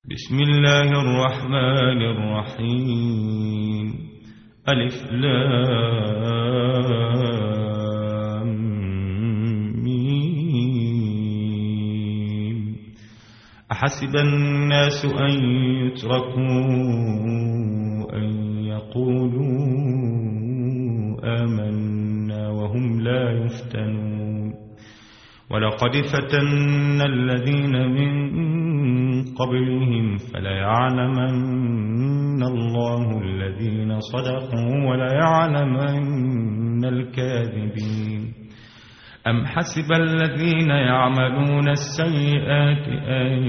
بسم الله الرحمن الرحيم. ألف لام ميم. أحسب الناس أن يتركوا أن يقولوا آمنا وهم لا يفتنون. ولقد فتنا الذين من قبلهم فليعلمن الله الذين صدقوا وليعلمن الكاذبين. أم حسب الذين يعملون السيئات أن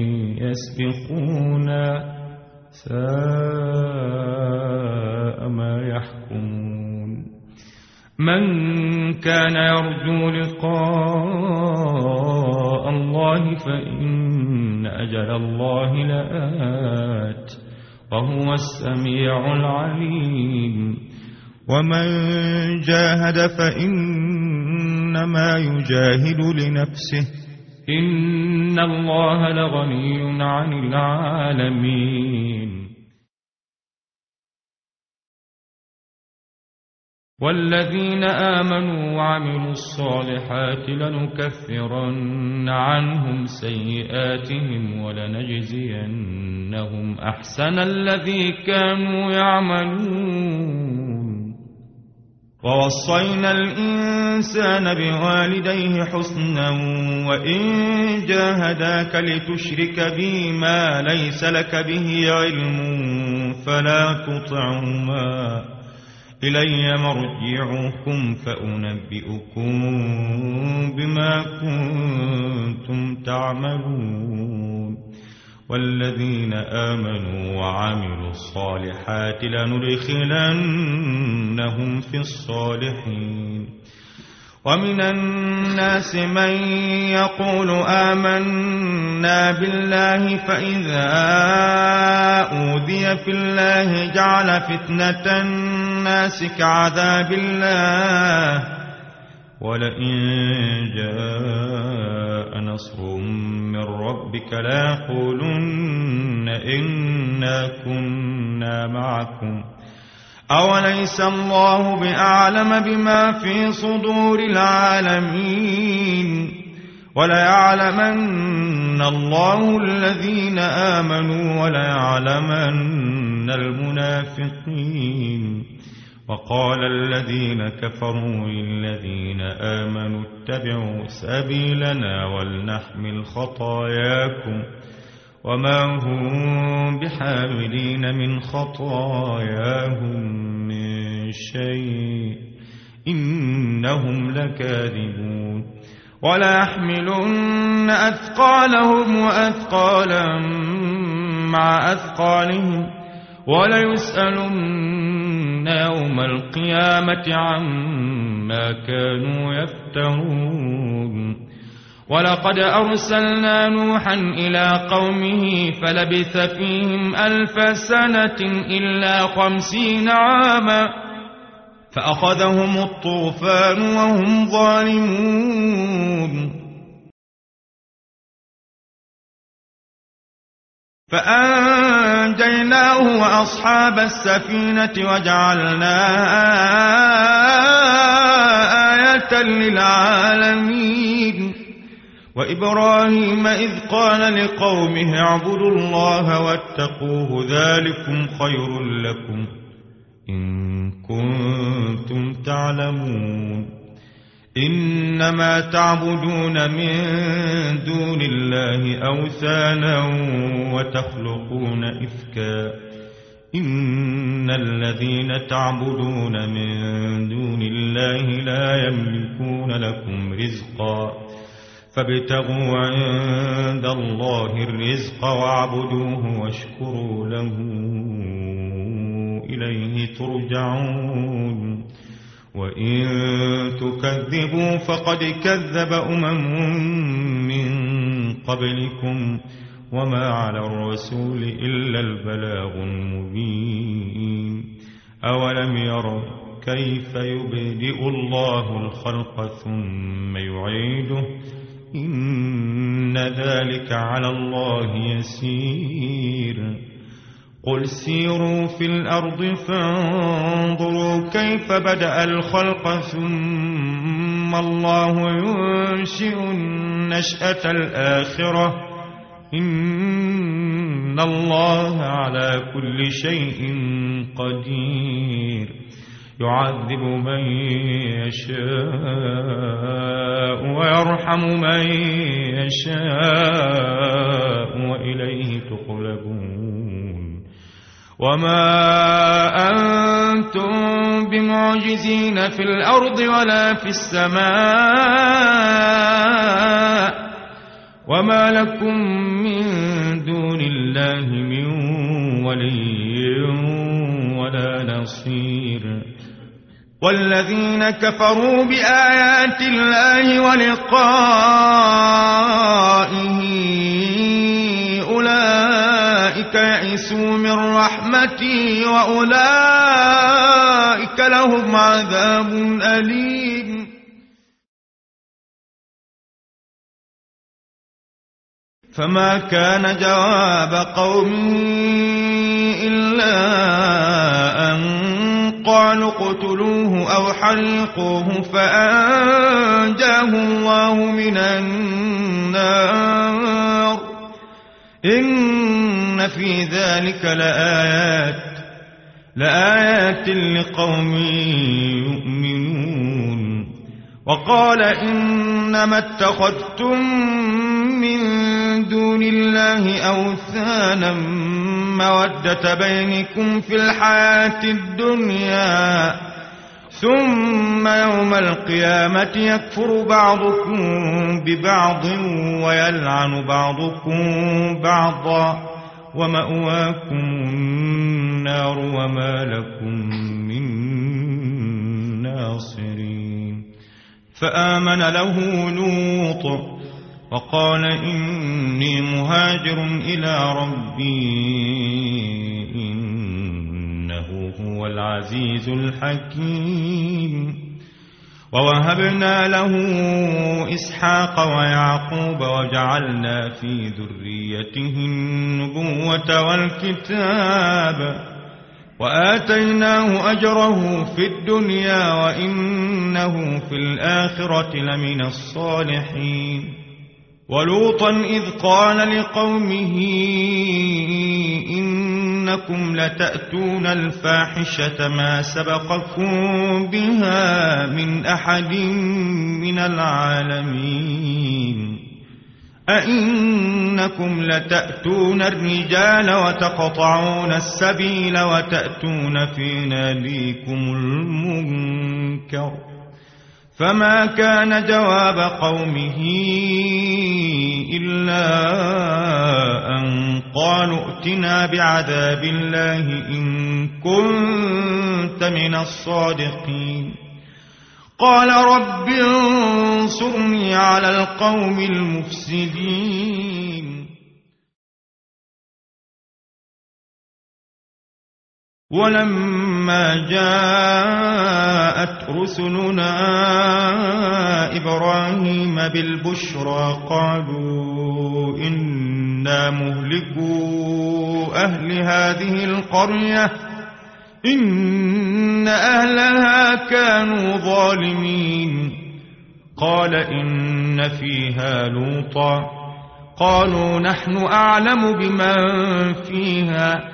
يسبقونا ساء ما يحكمون. من كان يرجو لقاء الله فإن أجل الله لآت وهو السميع العليم. ومن جاهد فإنما يجاهد لنفسه إن الله لغني عن العالمين. والذين آمنوا وعملوا الصالحات لنكفرن عنهم سيئاتهم ولنجزينهم أحسن الذي كانوا يعملون. ووصينا الإنسان بوالديه حسنا وإن جاهداك لتشرك بي ما ليس لك به علم فلا تطعهما إلي مرجعكم فأنبئكم بما كنتم تعملون. والذين آمنوا وعملوا الصالحات لندخلنهم في الصالحين. ومن الناس من يقول آمنا بالله فإذا أوذي في الله جعل فتنة الناس كعذاب الله ولئن جاء نصر من ربك ليقولن إنا كنا معكم أوليس الله بأعلم بما في صدور العالمين. وليعلمن الله الذين آمنوا وليعلمن المنافقين. وقال الذين كفروا للذين آمنوا اتبعوا سبيلنا ولنحمل خطاياكم وما هم بحاملين من خطاياهم من شيء إنهم لكاذبون. وليحملن أثقالهم وأثقالا مع أثقالهم وليسألن يوم القيامة عما كانوا يفترون. ولقد أرسلنا نوحا إلى قومه فلبث فيهم 1000 سنة إلا 50 عاما فأخذهم الطوفان وهم ظالمون. فأنجيناه وأصحاب السفينة وجعلناها آية للعالمين. وإبراهيم إذ قال لقومه اعبدوا الله واتقوه ذلكم خير لكم إن كنتم تعلمون. إنما تعبدون من دون الله أوثانا وتخلقون إفكا إن الذين تعبدون من دون الله لا يملكون لكم رزقا فابتغوا عند الله الرزق واعبدوه واشكروا له إليه ترجعون. وإن تكذبوا فقد كذب من قبلكم وما على الرسول إلا البلاغ المبين. أولم يروا كيف يبدئ الله الخلق ثم يعيده إن ذلك على الله يسير قل سيروا في الأرض فانظروا كيف بدأ الخلق ثم الله ينشئ النشأة الآخرة إن الله على كل شيء قدير يعذب من يشاء ويرحم من يشاء وإليه تقلبون وما أنتم بمعجزين في الأرض ولا في السماء وما لكم من دون الله من ولي ولا نصير والذين كفروا بآيات الله ولقائه أولئك يئسوا من رحمتي وأولئك لهم عذاب أليم فما كان جواب قومه إلا أن قالوا اقتلوه أو حرقوه فأنجاه الله من النار إن في ذلك لآيات لقوم يؤمنون وقال إنما اتخذتم من دون الله أوثانا مودة بينكم في الحياة الدنيا ثم يوم القيامة يكفر بعضكم ببعض ويلعن بعضكم بعضا ومأواكم النار وما لكم من ناصرين فآمن له لوط وقال إني مهاجر إلى ربي إنه هو العزيز الحكيم ووهبنا له إسحاق ويعقوب وجعلنا في ذريته النبوة والكتاب وآتيناه أجره في الدنيا وإنه في الآخرة لمن الصالحين ولوطا إذ قال لقومه إنكم لتأتون الفاحشة ما سبقكم بها من أحد من العالمين أئنكم لتأتون الرجال وتقطعون السبيل وتأتون في ناديكم المنكر فما كان جواب قومه إلا أن قالوا ائتنا بعذاب الله إن كنت من الصادقين قال رب انصرني على القوم المفسدين ولما جاءت رسلنا إبراهيم بالبشرى قالوا إنا مهلكو أهل هذه القرية إن أهلها كانوا ظالمين قال إن فيها لوطا قالوا نحن أعلم بمن فيها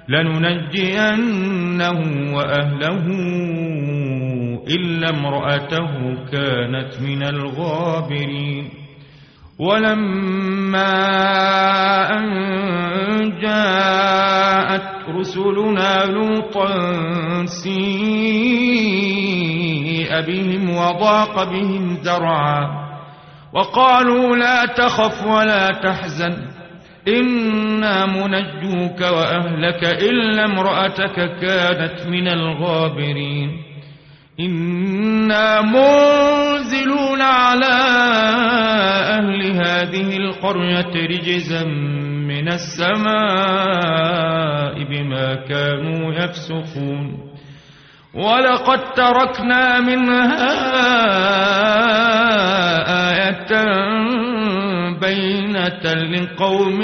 لننجينه وأهله إلا امرأته كانت من الغابرين ولما أن جاءت رسلنا لوطا سيء بهم وضاق بهم ذرعا وقالوا لا تخف ولا تحزن إنا منجوك وأهلك إلا امرأتك كانت من الغابرين إنا منزلون على أهل هذه القرية رجزا من السماء بما كانوا يفسقون ولقد تركنا منها آية بينة لقوم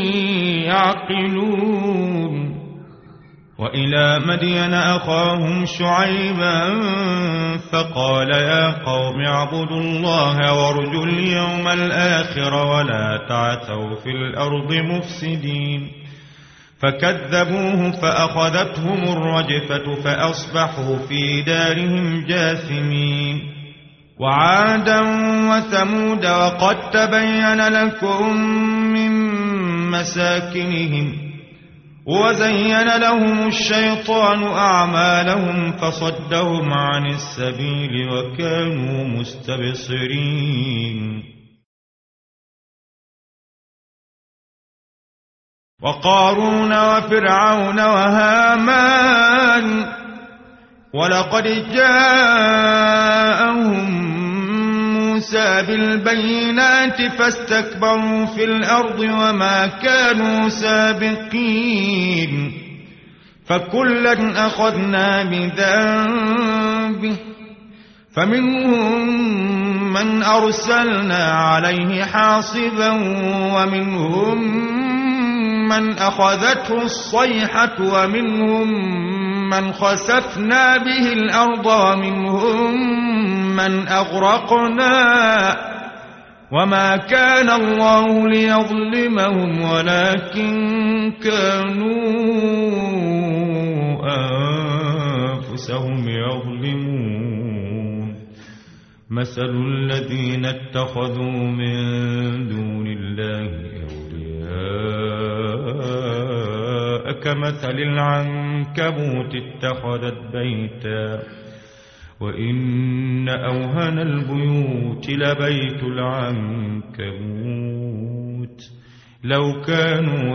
يعقلون وإلى مدين أخاهم شعيبا فقال يا قوم اعبدوا الله وارجوا اليوم الآخر ولا تعثوا في الأرض مفسدين فكذبوه فأخذتهم الرجفة فأصبحوا في دارهم جاثمين وعادا وثمود وقد تبين لكم من مساكنهم وزين لهم الشيطان أعمالهم فصدهم عن السبيل وكانوا مستبصرين وقارون وفرعون وهامان ولقد جاءهم موسى بالبينات فاستكبروا في الأرض وما كانوا سابقين فكلا أخذنا بذنبه فمنهم من أرسلنا عليه حاصبا ومنهم من أخذته الصيحة ومنهم من خسفنا به الأرض ومنهم من أغرقنا وما كان الله ليظلمهم ولكن كانوا أنفسهم يظلمون مثل الذين اتخذوا من دون الله أولياء كمثل العنكبوت اتخذت بيتا وإن أوهن البيوت لبيت العنكبوت لو كانوا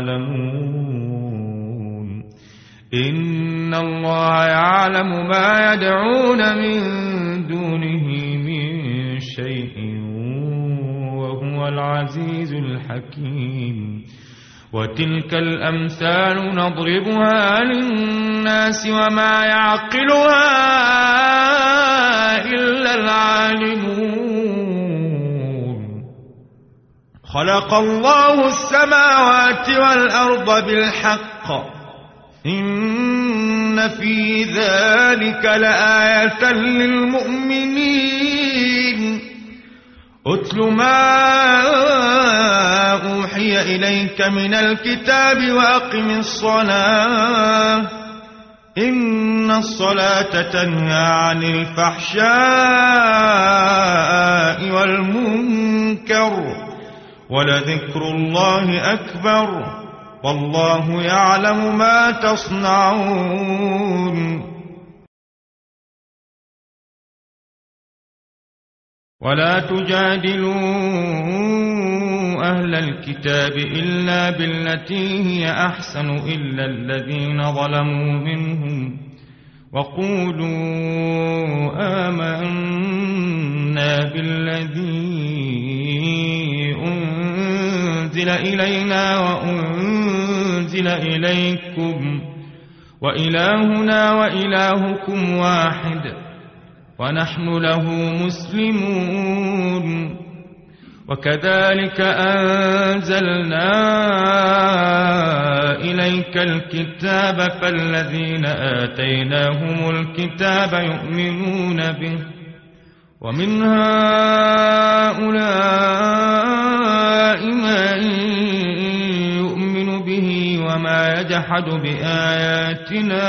يعلمون إن الله يعلم ما يدعون من دونه من شيء وهو العزيز الحكيم وتلك الأمثال نضربها للناس وما يعقلها إلا العالمون خلق الله السماوات والأرض بالحق إن في ذلك لآية للمؤمنين أتل ما أوحي إليك من الكتاب وأقم الصلاة إن الصلاة تنهى عن الفحشاء والمنكر ولذكر الله أكبر والله يعلم ما تصنعون ولا تجادلوا أهل الكتاب إلا بالتي هي أحسن إلا الذين ظلموا منهم وقولوا آمنا بالذي أنزل إلينا وأنزل إليكم وإلهنا وإلهكم واحد ونحن له مسلمون وكذلك أنزلنا إليك الكتاب فالذين آتيناهم الكتاب يؤمنون به ومن هؤلاء من يؤمن به وما يجحد بآياتنا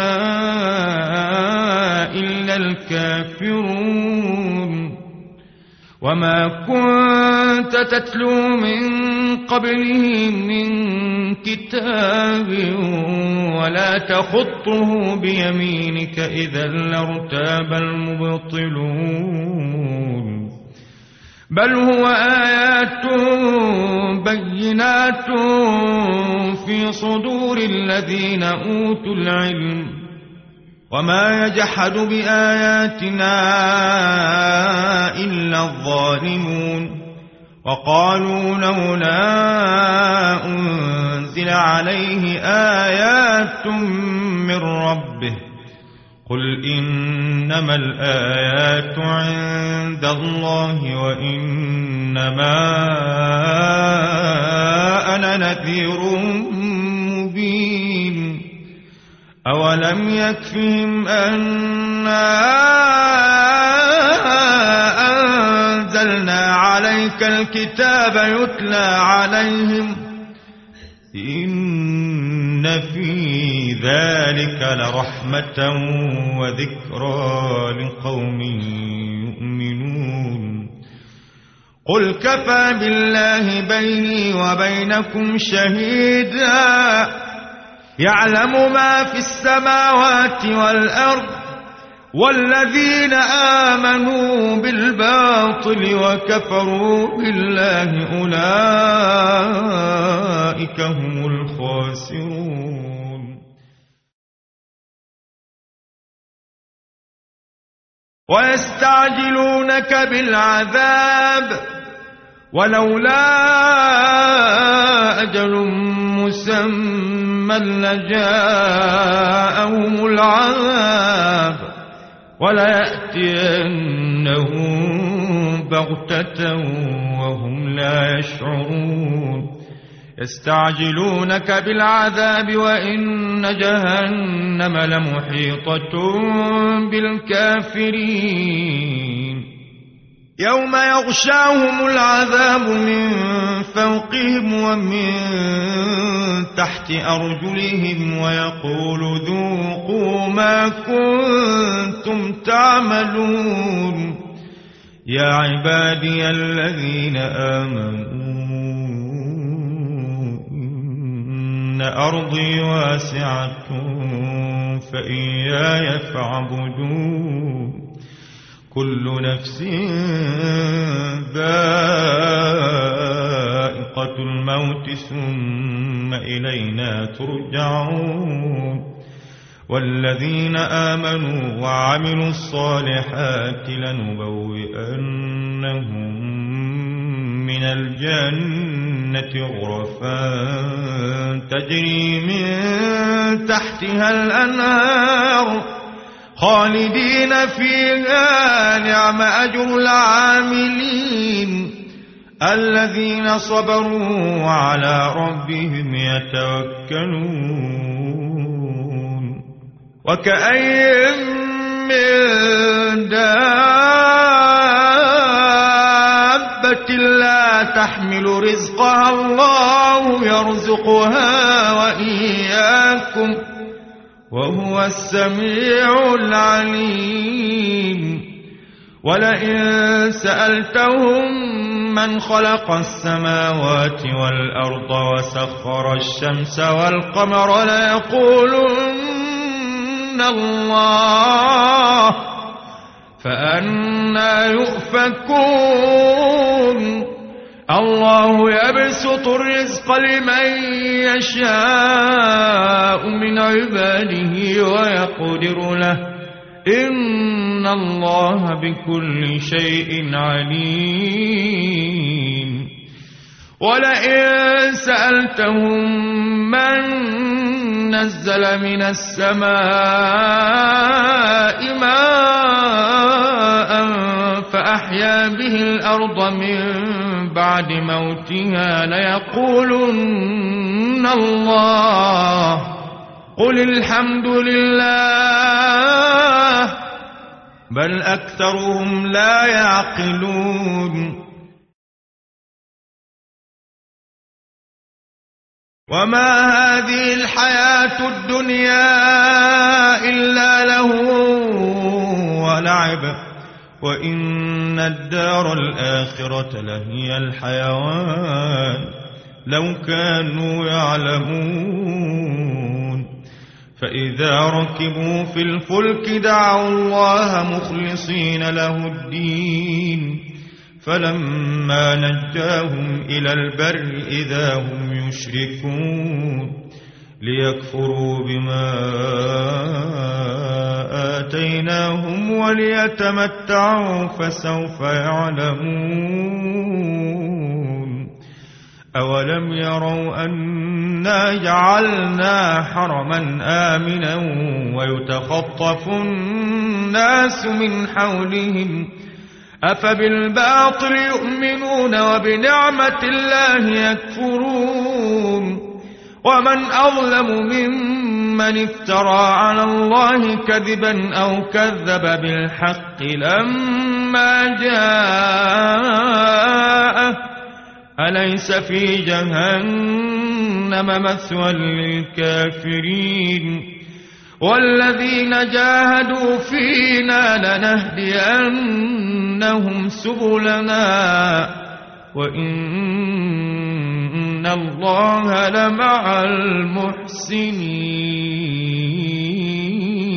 إلا الكافرون وما كنت تتلو من قبله من كتاب ولا تخطه بيمينك إذا لارتاب المبطلون بل هو آيات بينات في صدور الذين أوتوا العلم وما يجحد بآياتنا إلا الظالمون وقالوا لولا أنزل عليه آيات من ربه قل إنما الآيات عند الله وإنما أنا نذير مبين أولم يكفهم أنا أنزلنا عليك الكتاب يتلى عليهم إن في ذلك لرحمة وذكرى لقوم يؤمنون قل كفى بالله بيني وبينكم شهيدا يعلم ما في السماوات والأرض والذين آمنوا بالباطل وكفروا بالله أولئك هم الخاسرون ويستعجلونك بالعذاب ولولا أجل مسمى لجاءهم العذاب وليأتينهم بغتة وهم لا يشعرون يستعجلونك بالعذاب وإن جهنم لمحيطة بالكافرين يوم يغشاهم العذاب من فوقهم ومن تحت أرجلهم ويقول ذوقوا ما كنتم تعملون يا عبادي الذين آمنوا إن أرضي واسعة فإياي فاعبدون كل نفس ذائقة الموت ثم إلينا ترجعون والذين آمنوا وعملوا الصالحات لنبوئنهم من الجنة غرفا تجري من تحتها الأنهار خالدين فيها نعم أجر العاملين الذين صبروا وعلى ربهم يتوكلون وكأين من دابة لا تحمل رزقها الله يرزقها وإياكم وهو السميع العليم ولئن سألتهم من خلق السماوات والأرض وسخر الشمس والقمر ليقولن الله فأنى يؤفكون الله يبسط الرزق لمن يشاء من عباده ويقدر له إن الله بكل شيء عليم ولئن سألتهم من نزل من السماء ماء فأحيا به الأرض من بعد موتها ليقولن الله قل الحمد لله بل أكثرهم لا يعقلون وما هذه الحياة الدنيا إلا لهو ولعب وإن الدار الآخرة لهي الحيوان لو كانوا يعلمون فإذا ركبوا في الفلك دعوا الله مخلصين له الدين فلما نجاهم إلى البر إذا هم يشركون ليكفروا بما آتيناهم وليتمتعوا فسوف يعلمون أولم يروا أنا جعلنا حرما آمنا ويتخطف الناس من حولهم أفبالباطل يؤمنون وبنعمة الله يكفرون ومن أظلم ممن افترى على الله كذبا أو كذب بالحق لما جاءه أليس في جهنم مثوى للكافرين والذين جاهدوا فينا لنهدينهم سبلنا وإن الله لمع المحسنين.